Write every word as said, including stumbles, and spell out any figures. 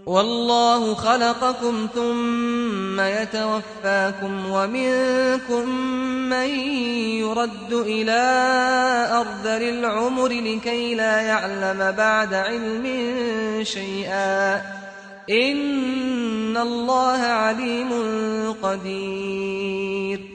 والله خلقكم ثم يتوفاكم ومنكم من يرد إلى أرذل العمر لكي لا يعلم بعد علم شيئا إن الله عليم قدير